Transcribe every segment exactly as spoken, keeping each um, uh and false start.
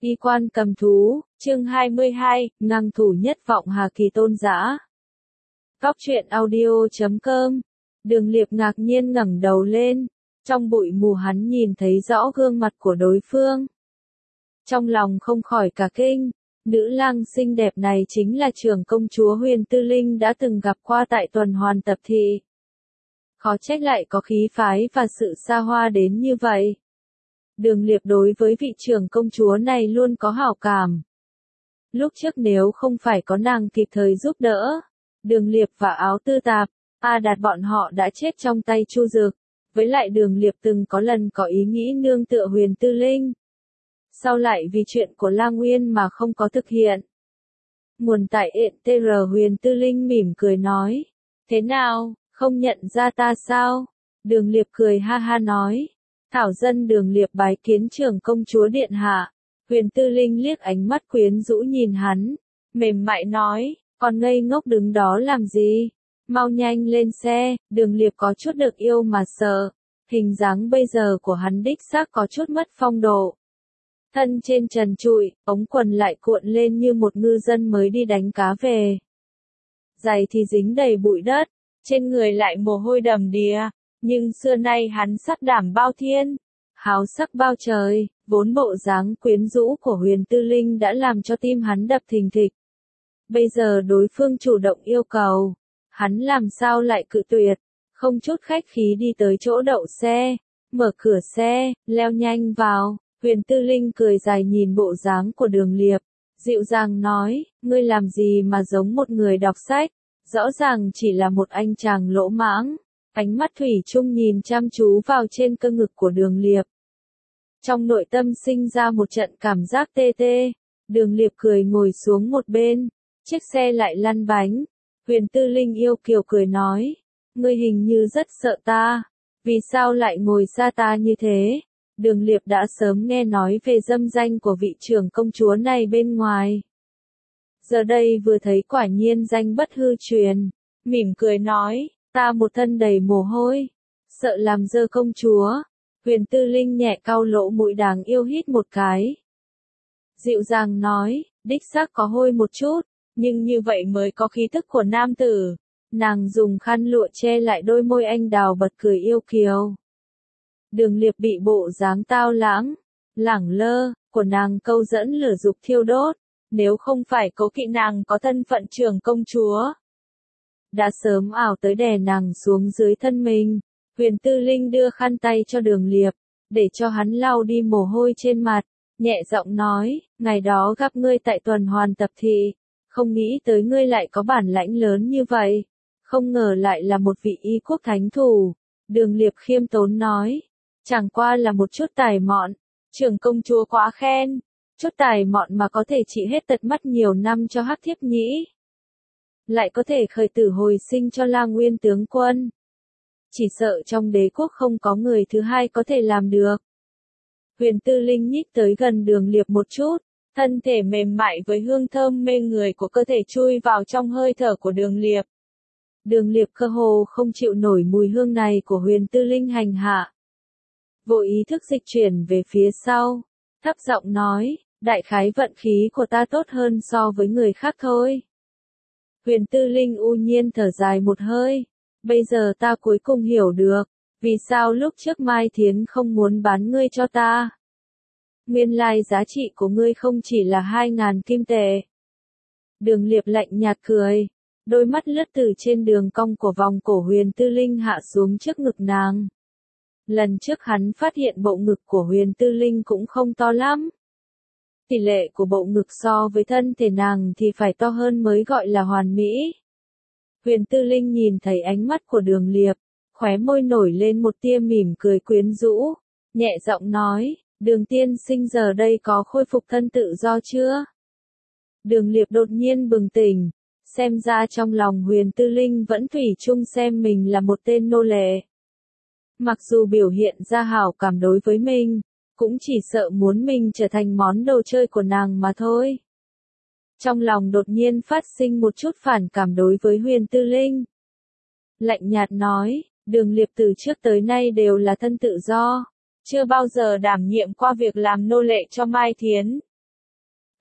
Y quan cầm thú, chương hai mươi hai, ngang thủ nhất vọng Hà Kỳ tôn giã. Góc truyện audio chấm com. Đường Liệp ngạc nhiên ngẩng đầu lên, trong bụi mù hắn nhìn thấy rõ gương mặt của đối phương. Trong lòng không khỏi cả kinh, nữ lang xinh đẹp này chính là trưởng công chúa Huyền Tư Linh đã từng gặp qua tại tuần hoàn tập thị. Khó trách lại có khí phái và sự xa hoa đến như vậy. Đường Liệp đối với vị trưởng công chúa này luôn có hảo cảm. Lúc trước nếu không phải có nàng kịp thời giúp đỡ, Đường Liệp và Áo Tư Tạp, A Đạt bọn họ đã chết trong tay Chu Dực. Với lại Đường Liệp từng có lần có ý nghĩ nương tựa Huyền Tư Linh. Sau lại vì chuyện của La Nguyên mà không có thực hiện. Nguồn tại ện tê rờ Huyền Tư Linh mỉm cười nói. Thế nào, không nhận ra ta sao? Đường Liệp cười ha ha nói. Thảo dân Đường Liệp bái kiến trưởng công chúa điện hạ. Huyền Tư Linh liếc ánh mắt quyến rũ nhìn hắn, mềm mại nói, còn ngây ngốc đứng đó làm gì? Mau nhanh lên xe. Đường Liệp có chút được yêu mà sợ, hình dáng bây giờ của hắn đích xác có chút mất phong độ. Thân trên trần trụi, ống quần lại cuộn lên như một ngư dân mới đi đánh cá về. Giày thì dính đầy bụi đất, trên người lại mồ hôi đầm đìa. Nhưng xưa nay hắn sắc đảm bao thiên, háo sắc bao trời, vốn bộ dáng quyến rũ của Huyền Tư Linh đã làm cho tim hắn đập thình thịch. Bây giờ đối phương chủ động yêu cầu, hắn làm sao lại cự tuyệt, không chút khách khí đi tới chỗ đậu xe, mở cửa xe, leo nhanh vào. Huyền Tư Linh cười dài nhìn bộ dáng của Đường Liệp, dịu dàng nói, ngươi làm gì mà giống một người đọc sách, rõ ràng chỉ là một anh chàng lỗ mãng. Ánh mắt thủy chung nhìn chăm chú vào trên cơ ngực của Đường Liệp. Trong nội tâm sinh ra một trận cảm giác tê tê. Đường Liệp cười ngồi xuống một bên, chiếc xe lại lăn bánh. Huyền Tư Linh yêu kiều cười nói, ngươi hình như rất sợ ta, vì sao lại ngồi xa ta như thế? Đường Liệp đã sớm nghe nói về dâm danh của vị trưởng công chúa này bên ngoài. Giờ đây vừa thấy quả nhiên danh bất hư truyền, mỉm cười nói. Ta một thân đầy mồ hôi, sợ làm dơ công chúa. Huyền Tư Linh nhẹ cau lỗ mũi đáng yêu hít một cái. Dịu dàng nói, đích xác có hôi một chút, nhưng như vậy mới có khí thức của nam tử. Nàng dùng khăn lụa che lại đôi môi anh đào bật cười yêu kiều. Đường Liệp bị bộ dáng tao lãng, lẳng lơ, của nàng câu dẫn lửa dục thiêu đốt. Nếu không phải cố kỵ nàng có thân phận trưởng công chúa, đã sớm ảo tới đè nàng xuống dưới thân mình. Huyền Tư Linh đưa khăn tay cho Đường Liệp, để cho hắn lau đi mồ hôi trên mặt, nhẹ giọng nói, ngày đó gặp ngươi tại tuần hoàn tập thị, không nghĩ tới ngươi lại có bản lãnh lớn như vậy, không ngờ lại là một vị y quốc thánh thủ. Đường Liệp khiêm tốn nói, chẳng qua là một chút tài mọn, trưởng công chúa quá khen, chút tài mọn mà có thể trị hết tật mắt nhiều năm cho Hắc Thiếp nhĩ. Lại có thể khởi tử hồi sinh cho La Nguyên tướng quân. Chỉ sợ trong đế quốc không có người thứ hai có thể làm được. Huyền Tư Linh nhích tới gần Đường Liệp một chút, thân thể mềm mại với hương thơm mê người của cơ thể chui vào trong hơi thở của Đường Liệp. Đường Liệp cơ hồ không chịu nổi mùi hương này của Huyền Tư Linh hành hạ. Vô ý thức dịch chuyển về phía sau, thấp giọng nói, đại khái vận khí của ta tốt hơn so với người khác thôi. Huyền Tư Linh u nhiên thở dài một hơi, bây giờ ta cuối cùng hiểu được, vì sao lúc trước Mai Thiến không muốn bán ngươi cho ta. Nguyên lai giá trị của ngươi không chỉ là hai ngàn kim tệ. Đường Liệp lạnh nhạt cười, đôi mắt lướt từ trên đường cong của vòng cổ Huyền Tư Linh hạ xuống trước ngực nàng. Lần trước hắn phát hiện bộ ngực của Huyền Tư Linh cũng không to lắm. Tỷ lệ của bộ ngực so với thân thể nàng thì phải to hơn mới gọi là hoàn mỹ. Huyền Tư Linh nhìn thấy ánh mắt của Đường Liệp, khóe môi nổi lên một tia mỉm cười quyến rũ, nhẹ giọng nói, Đường tiên sinh giờ đây có khôi phục thân tự do chưa? Đường Liệp đột nhiên bừng tỉnh, xem ra trong lòng Huyền Tư Linh vẫn thủy chung xem mình là một tên nô lệ. Mặc dù biểu hiện ra hảo cảm đối với mình, cũng chỉ sợ muốn mình trở thành món đồ chơi của nàng mà thôi. Trong lòng đột nhiên phát sinh một chút phản cảm đối với Huyền Tư Linh. Lạnh nhạt nói, Đường Liệp từ trước tới nay đều là thân tự do, chưa bao giờ đảm nhiệm qua việc làm nô lệ cho Mai Thiến.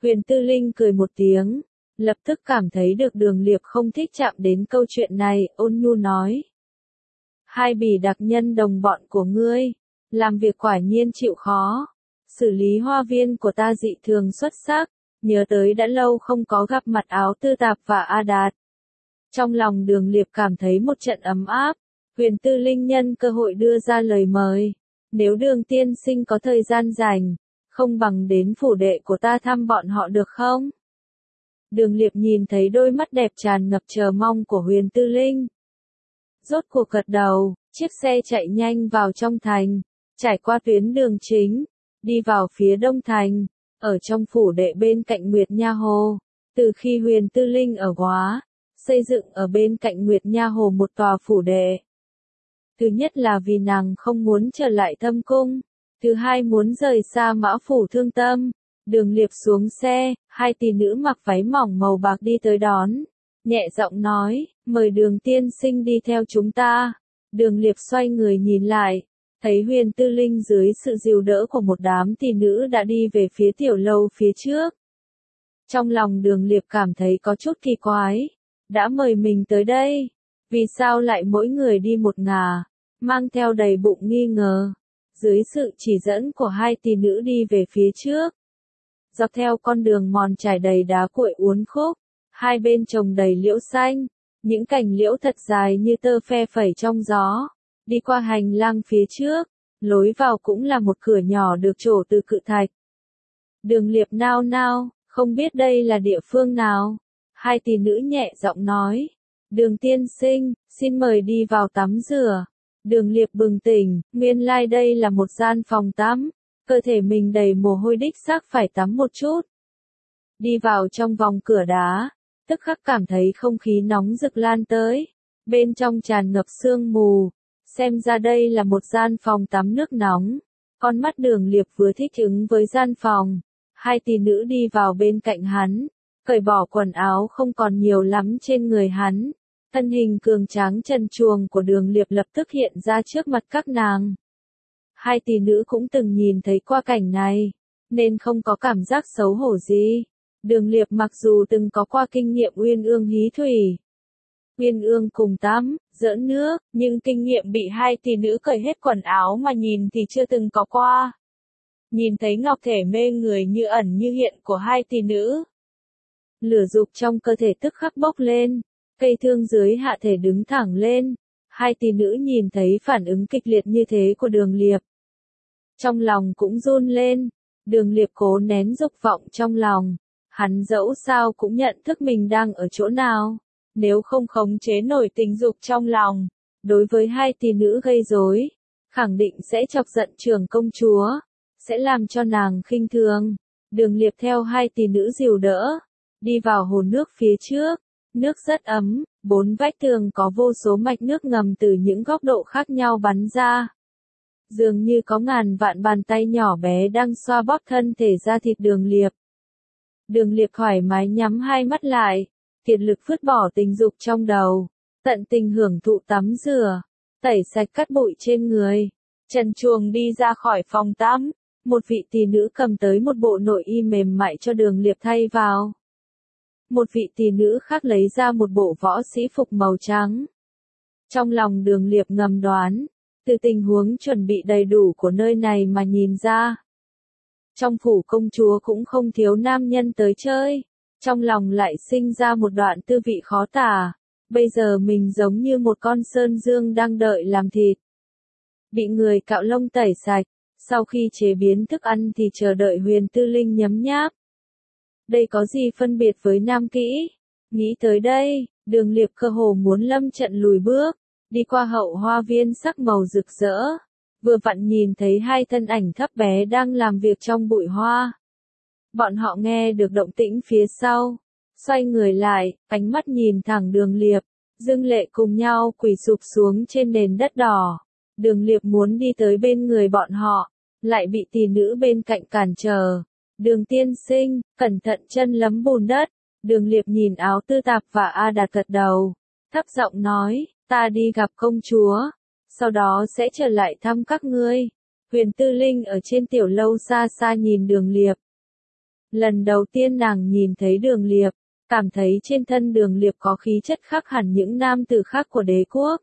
Huyền Tư Linh cười một tiếng, lập tức cảm thấy được Đường Liệp không thích chạm đến câu chuyện này, ôn nhu nói. Hai bỉ đặc nhân đồng bọn của ngươi, làm việc quả nhiên chịu khó. Xử lý hoa viên của ta dị thường xuất sắc, nhớ tới đã lâu không có gặp mặt Áo Tư Tạp và A Đạt. Trong lòng Đường Liệp cảm thấy một trận ấm áp, Huyền Tư Linh nhân cơ hội đưa ra lời mời. Nếu Đường tiên sinh có thời gian rảnh, không bằng đến phủ đệ của ta thăm bọn họ được không? Đường Liệp nhìn thấy đôi mắt đẹp tràn ngập chờ mong của Huyền Tư Linh. Rốt cuộc gật đầu, chiếc xe chạy nhanh vào trong thành, trải qua tuyến đường chính, đi vào phía đông thành, ở trong phủ đệ bên cạnh Nguyệt Nha Hồ. Từ khi Huyền Tư Linh ở Góa, xây dựng ở bên cạnh Nguyệt Nha Hồ một tòa phủ đệ. Thứ nhất là vì nàng không muốn trở lại Thâm Cung, thứ hai muốn rời xa Mã Phủ Thương Tâm. Đường Liệp xuống xe, hai tỷ nữ mặc váy mỏng màu bạc đi tới đón, nhẹ giọng nói, mời Đường tiên sinh đi theo chúng ta. Đường Liệp xoay người nhìn lại, thấy Huyền Tư Linh dưới sự dìu đỡ của một đám tỷ nữ đã đi về phía tiểu lâu phía trước. Trong lòng Đường Liệp cảm thấy có chút kỳ quái, đã mời mình tới đây, vì sao lại mỗi người đi một ngả, mang theo đầy bụng nghi ngờ. Dưới sự chỉ dẫn của hai tỷ nữ đi về phía trước, dọc theo con đường mòn trải đầy đá cuội uốn khúc, hai bên trồng đầy liễu xanh, những cành liễu thật dài như tơ phe phẩy trong gió. Đi qua hành lang phía trước, lối vào cũng là một cửa nhỏ được trổ từ cự thạch. Đường Liệp nao nao, không biết đây là địa phương nào. Hai tỷ nữ nhẹ giọng nói, Đường tiên sinh, xin mời đi vào tắm rửa. Đường Liệp bừng tỉnh, nguyên lai đây là một gian phòng tắm, cơ thể mình đầy mồ hôi đích xác phải tắm một chút. Đi vào trong vòng cửa đá, tức khắc cảm thấy không khí nóng rực lan tới, bên trong tràn ngập sương mù, xem ra đây là một gian phòng tắm nước nóng. Con mắt Đường Liệp vừa thích ứng với gian phòng, hai tỷ nữ đi vào bên cạnh hắn, cởi bỏ quần áo không còn nhiều lắm trên người hắn. Thân hình cường tráng trần truồng của Đường Liệp lập tức hiện ra trước mặt các nàng. Hai tỷ nữ cũng từng nhìn thấy qua cảnh này, nên không có cảm giác xấu hổ gì. Đường Liệp mặc dù từng có qua kinh nghiệm uyên ương hí thủy, uyên ương cùng tắm, giỡn nước, nhưng kinh nghiệm bị hai tỷ nữ cởi hết quần áo mà nhìn thì chưa từng có qua. Nhìn thấy ngọc thể mê người như ẩn như hiện của hai tỷ nữ, lửa dục trong cơ thể tức khắc bốc lên. Cây thương dưới hạ thể đứng thẳng lên, hai tỷ nữ nhìn thấy phản ứng kịch liệt như thế của Đường Liệp. Trong lòng cũng run lên, Đường Liệp cố nén dục vọng trong lòng, hắn dẫu sao cũng nhận thức mình đang ở chỗ nào, nếu không khống chế nổi tình dục trong lòng, đối với hai tỷ nữ gây rối, khẳng định sẽ chọc giận trưởng công chúa, sẽ làm cho nàng khinh thường. Đường Liệp theo hai tỷ nữ dìu đỡ, đi vào hồ nước phía trước. Nước rất ấm, bốn vách tường có vô số mạch nước ngầm từ những góc độ khác nhau bắn ra. Dường như có ngàn vạn bàn tay nhỏ bé đang xoa bóp thân thể da thịt Đường Liệp. Đường Liệp thoải mái nhắm hai mắt lại, kiệt lực vứt bỏ tình dục trong đầu, tận tình hưởng thụ tắm rửa, tẩy sạch cát bụi trên người. Trần truồng đi ra khỏi phòng tắm, một vị tỷ nữ cầm tới một bộ nội y mềm mại cho Đường Liệp thay vào. Một vị tỷ nữ khác lấy ra một bộ võ sĩ phục màu trắng. Trong lòng Đường Liệp ngầm đoán, từ tình huống chuẩn bị đầy đủ của nơi này mà nhìn ra, trong phủ công chúa cũng không thiếu nam nhân tới chơi. Trong lòng lại sinh ra một đoạn tư vị khó tả, bây giờ mình giống như một con sơn dương đang đợi làm thịt. Bị người cạo lông tẩy sạch, sau khi chế biến thức ăn thì chờ đợi Huyền Tư Linh nhấm nháp. Đây có gì phân biệt với nam kỹ? Nghĩ tới đây, Đường Liệp cơ hồ muốn lâm trận lùi bước, đi qua hậu hoa viên sắc màu rực rỡ, vừa vặn nhìn thấy hai thân ảnh thấp bé đang làm việc trong bụi hoa. Bọn họ nghe được động tĩnh phía sau, xoay người lại, ánh mắt nhìn thẳng Đường Liệp, Dương Lệ cùng nhau quỳ sụp xuống trên nền đất đỏ. Đường Liệp muốn đi tới bên người bọn họ, lại bị tỷ nữ bên cạnh cản trở. Đường tiên sinh, cẩn thận chân lấm bùn đất. Đường Liệp nhìn Áo Tư Tạp và A Đạt gật đầu, thấp giọng nói, ta đi gặp công chúa, sau đó sẽ trở lại thăm các ngươi. Huyền Tư Linh ở trên tiểu lâu xa xa nhìn Đường Liệp. Lần đầu tiên nàng nhìn thấy Đường Liệp, cảm thấy trên thân Đường Liệp có khí chất khác hẳn những nam tử khác của đế quốc.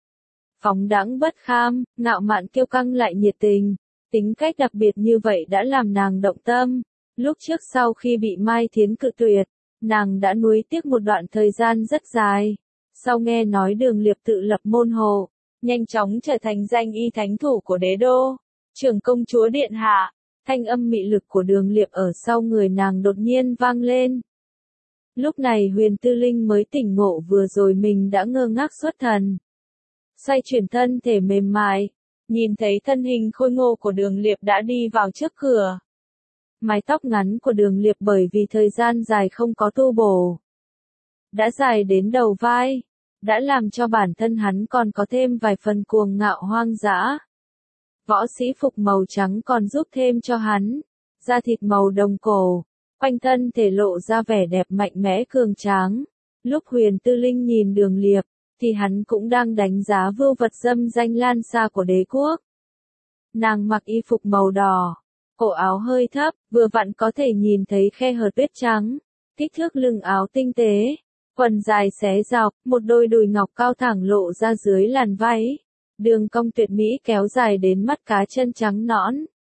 Phóng đãng bất kham, ngạo mạn kiêu căng lại nhiệt tình, tính cách đặc biệt như vậy đã làm nàng động tâm. Lúc trước sau khi bị Mai Thiến cự tuyệt, nàng đã nuối tiếc một đoạn thời gian rất dài. Sau nghe nói Đường Liệp tự lập môn hộ, nhanh chóng trở thành danh y thánh thủ của đế đô, trưởng công chúa điện hạ, thanh âm mị lực của Đường Liệp ở sau người nàng đột nhiên vang lên. Lúc này Huyền Tư Linh mới tỉnh ngộ vừa rồi mình đã ngơ ngác xuất thần. Xoay chuyển thân thể mềm mại, nhìn thấy thân hình khôi ngô của Đường Liệp đã đi vào trước cửa. Mái tóc ngắn của Đường Liệp bởi vì thời gian dài không có tu bổ, đã dài đến đầu vai, đã làm cho bản thân hắn còn có thêm vài phần cuồng ngạo hoang dã. Võ sĩ phục màu trắng còn giúp thêm cho hắn, da thịt màu đồng cổ, quanh thân thể lộ ra vẻ đẹp mạnh mẽ cường tráng. Lúc Huyền Tư Linh nhìn Đường Liệp, thì hắn cũng đang đánh giá vưu vật dâm danh lan xa của đế quốc. Nàng mặc y phục màu đỏ, cổ áo hơi thấp, vừa vặn có thể nhìn thấy khe hở tuyết trắng, kích thước lưng áo tinh tế, quần dài xé dọc, một đôi đùi ngọc cao thẳng lộ ra dưới làn váy, đường cong tuyệt mỹ kéo dài đến mắt cá chân trắng nõn.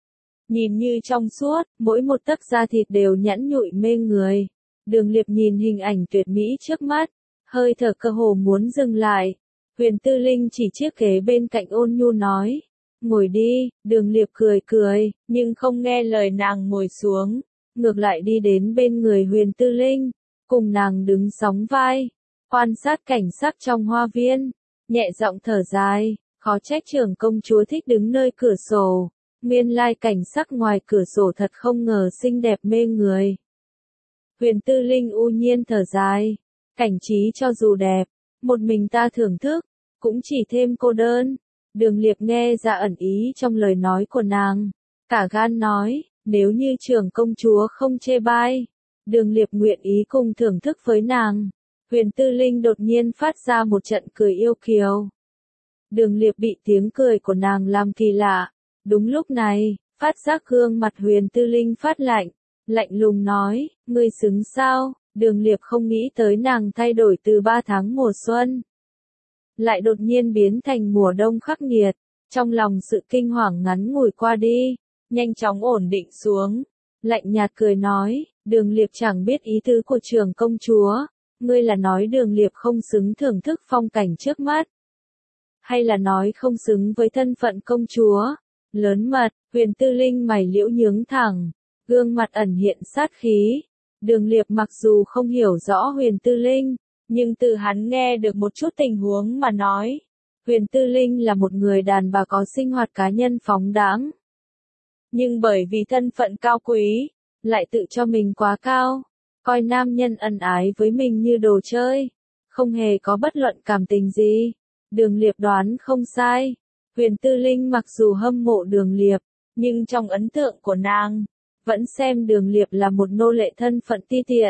Nhìn như trong suốt, mỗi một tấc da thịt đều nhẵn nhụi mê người. Đường Liệp nhìn hình ảnh tuyệt mỹ trước mắt, hơi thở cơ hồ muốn dừng lại. Huyền Tư Linh chỉ chiếc ghế bên cạnh ôn nhu nói, ngồi đi. Đường Liệp cười cười, nhưng không nghe lời nàng ngồi xuống, ngược lại đi đến bên người Huyền Tư Linh, cùng nàng đứng sóng vai, quan sát cảnh sắc trong hoa viên, nhẹ giọng thở dài, khó trách trưởng công chúa thích đứng nơi cửa sổ, nguyên lai cảnh sắc ngoài cửa sổ thật không ngờ xinh đẹp mê người. Huyền Tư Linh u nhiên thở dài, cảnh trí cho dù đẹp, một mình ta thưởng thức, cũng chỉ thêm cô đơn. Đường Liệp nghe ra ẩn ý trong lời nói của nàng, cả gan nói, nếu như trưởng công chúa không chê bai, Đường Liệp nguyện ý cùng thưởng thức với nàng. Huyền Tư Linh đột nhiên phát ra một trận cười yêu kiều. Đường Liệp bị tiếng cười của nàng làm kỳ lạ. Đúng lúc này, phát giác gương mặt Huyền Tư Linh phát lạnh, lạnh lùng nói, ngươi xứng sao? Đường Liệp không nghĩ tới nàng thay đổi từ ba tháng mùa xuân, lại đột nhiên biến thành mùa đông khắc nghiệt. Trong lòng sự kinh hoàng ngắn ngủi qua đi, nhanh chóng ổn định xuống, lạnh nhạt cười nói, Đường Liệp chẳng biết ý tứ của trưởng công chúa, ngươi là nói Đường Liệp không xứng thưởng thức phong cảnh trước mắt, hay là nói không xứng với thân phận công chúa? Lớn mật. Huyền Tư Linh mày liễu nhướng thẳng, gương mặt ẩn hiện sát khí. Đường Liệp mặc dù không hiểu rõ Huyền Tư Linh, nhưng từ hắn nghe được một chút tình huống mà nói, Huyền Tư Linh là một người đàn bà có sinh hoạt cá nhân phóng đãng. Nhưng bởi vì thân phận cao quý, lại tự cho mình quá cao, coi nam nhân ân ái với mình như đồ chơi, không hề có bất luận cảm tình gì. Đường Liệp đoán không sai, Huyền Tư Linh mặc dù hâm mộ Đường Liệp, nhưng trong ấn tượng của nàng, vẫn xem Đường Liệp là một nô lệ thân phận ti tiện.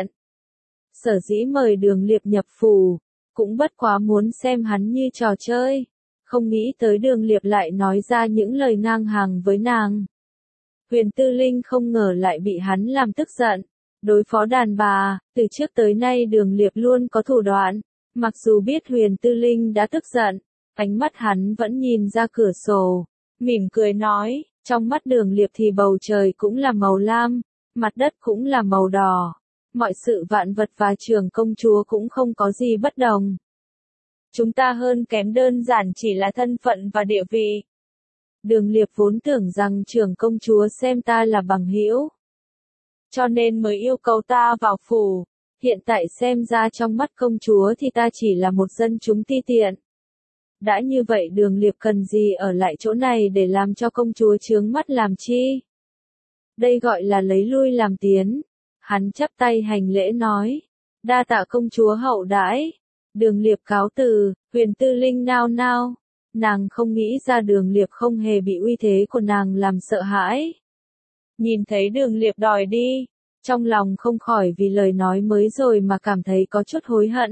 Sở dĩ mời Đường Liệp nhập phủ, cũng bất quá muốn xem hắn như trò chơi, không nghĩ tới Đường Liệp lại nói ra những lời ngang hàng với nàng. Huyền Tư Linh không ngờ lại bị hắn làm tức giận. Đối phó đàn bà, từ trước tới nay Đường Liệp luôn có thủ đoạn. Mặc dù biết Huyền Tư Linh đã tức giận, ánh mắt hắn vẫn nhìn ra cửa sổ, mỉm cười nói, trong mắt Đường Liệp thì bầu trời cũng là màu lam, mặt đất cũng là màu đỏ, mọi sự vạn vật và trưởng công chúa cũng không có gì bất đồng. Chúng ta hơn kém đơn giản chỉ là thân phận và địa vị. Đường Liệp vốn tưởng rằng trưởng công chúa xem ta là bằng hữu, cho nên mới yêu cầu ta vào phủ. Hiện tại xem ra trong mắt công chúa thì ta chỉ là một dân chúng ti tiện. Đã như vậy Đường Liệp cần gì ở lại chỗ này để làm cho công chúa chướng mắt làm chi? Đây gọi là lấy lui làm tiến. Hắn chắp tay hành lễ nói, đa tạ công chúa hậu đãi. Đường Liệp cáo từ. Huyền Tư Linh nao nao, nàng không nghĩ ra Đường Liệp không hề bị uy thế của nàng làm sợ hãi. Nhìn thấy Đường Liệp đòi đi, trong lòng không khỏi vì lời nói mới rồi mà cảm thấy có chút hối hận.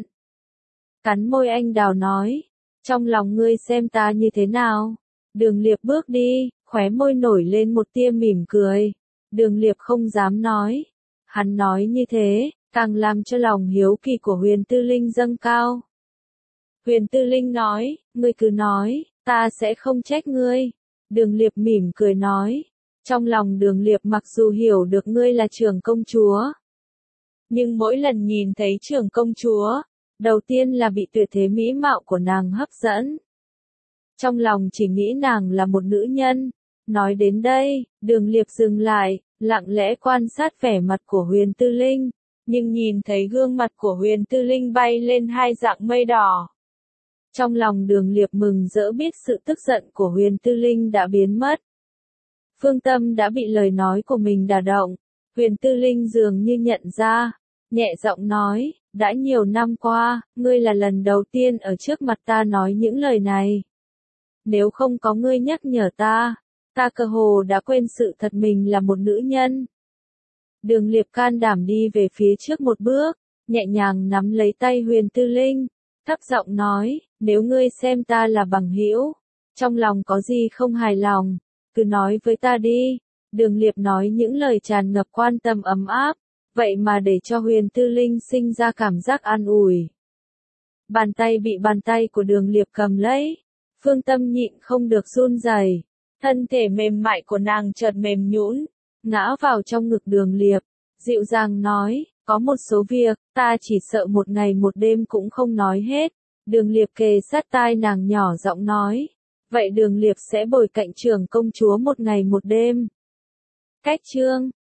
Cắn môi anh đào nói, trong lòng ngươi xem ta như thế nào? Đường Liệp bước đi, khóe môi nổi lên một tia mỉm cười. Đường Liệp không dám nói, Hắn nói như thế, càng làm cho lòng hiếu kỳ của Huyền Tư Linh dâng cao. Huyền Tư Linh nói, ngươi cứ nói, ta sẽ không trách ngươi. Đường Liệp mỉm cười nói, trong lòng Đường Liệp mặc dù hiểu được ngươi là trưởng công chúa, nhưng mỗi lần nhìn thấy trưởng công chúa, đầu tiên là bị tuyệt thế mỹ mạo của nàng hấp dẫn. Trong lòng chỉ nghĩ nàng là một nữ nhân. Nói đến đây, Đường Liệp dừng lại, lặng lẽ quan sát vẻ mặt của Huyền Tư Linh, nhưng nhìn thấy gương mặt của Huyền Tư Linh bay lên hai dạng mây đỏ. Trong lòng Đường Liệp mừng rỡ biết sự tức giận của Huyền Tư Linh đã biến mất. Phương Tâm đã bị lời nói của mình đả động, Huyền Tư Linh dường như nhận ra, nhẹ giọng nói, đã nhiều năm qua, ngươi là lần đầu tiên ở trước mặt ta nói những lời này. Nếu không có ngươi nhắc nhở ta, ta cơ hồ đã quên sự thật mình là một nữ nhân. Đường Liệp can đảm đi về phía trước một bước, nhẹ nhàng nắm lấy tay Huyền Tư Linh, thấp giọng nói, nếu ngươi xem ta là bằng hữu, trong lòng có gì không hài lòng, cứ nói với ta đi. Đường Liệp nói những lời tràn ngập quan tâm ấm áp, vậy mà để cho Huyền Tư Linh sinh ra cảm giác an ủi. Bàn tay bị bàn tay của Đường Liệp cầm lấy, Phương Tâm nhịn không được run rẩy, thân thể mềm mại của nàng chợt mềm nhũn, ngã vào trong ngực Đường Liệp, dịu dàng nói, có một số việc, ta chỉ sợ một ngày một đêm cũng không nói hết. Đường Liệp kề sát tai nàng nhỏ giọng nói, vậy Đường Liệp sẽ bồi cạnh trưởng công chúa một ngày một đêm. Cách chương